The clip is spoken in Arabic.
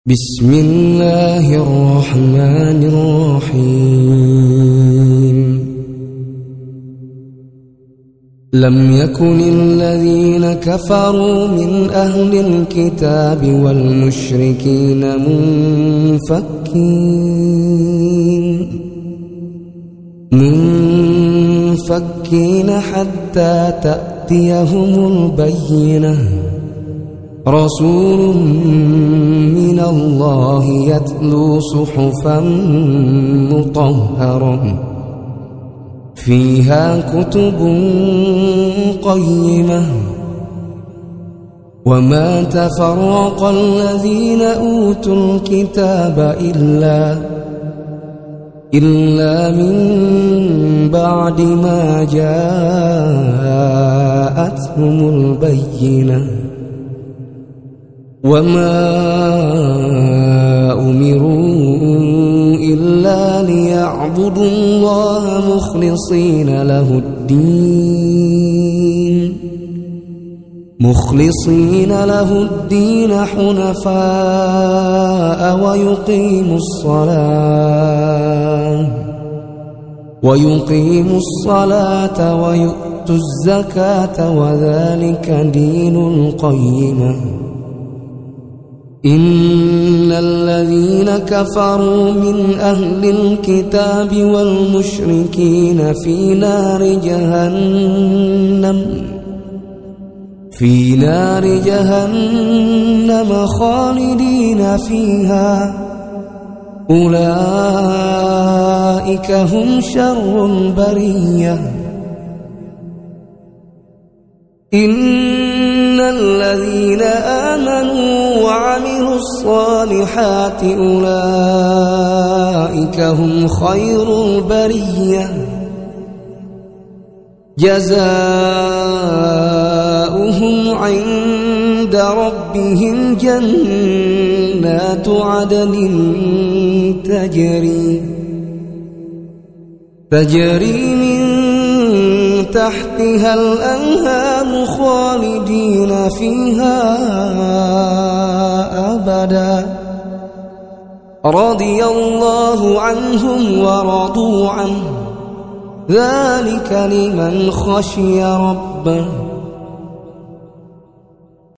بسم الله الرحمن الرحيم. لم يكن الذين كفروا من أهل الكتاب والمشركين منفكين حتى تأتيهم البينة. رسول من الله يتلو صحفا مطهرة فيها كتب قيمة. وما تفرق الذين أوتوا الكتاب إلا من بعد ما جاءتهم البينة. وما أمروا إلا ليعبدوا الله مخلصين له الدين حنفاء ويقيموا الصلاة ويؤتوا الزكاة وذلك دين القيمة. إن الذين كفروا من أهل الكتاب والمشركين في نار جهنم خالدين فيها. أولئك هم شر البرية. إن الذين آمنوا وعملوا الصالحات أولئك هم خير البرية. جزاؤهم عند ربهم جنات عدن تجري من تحتها الأنهار خالدين فيها أبدا. رضي الله عنهم ورضوا عنه ذلك لمن خشي ربه.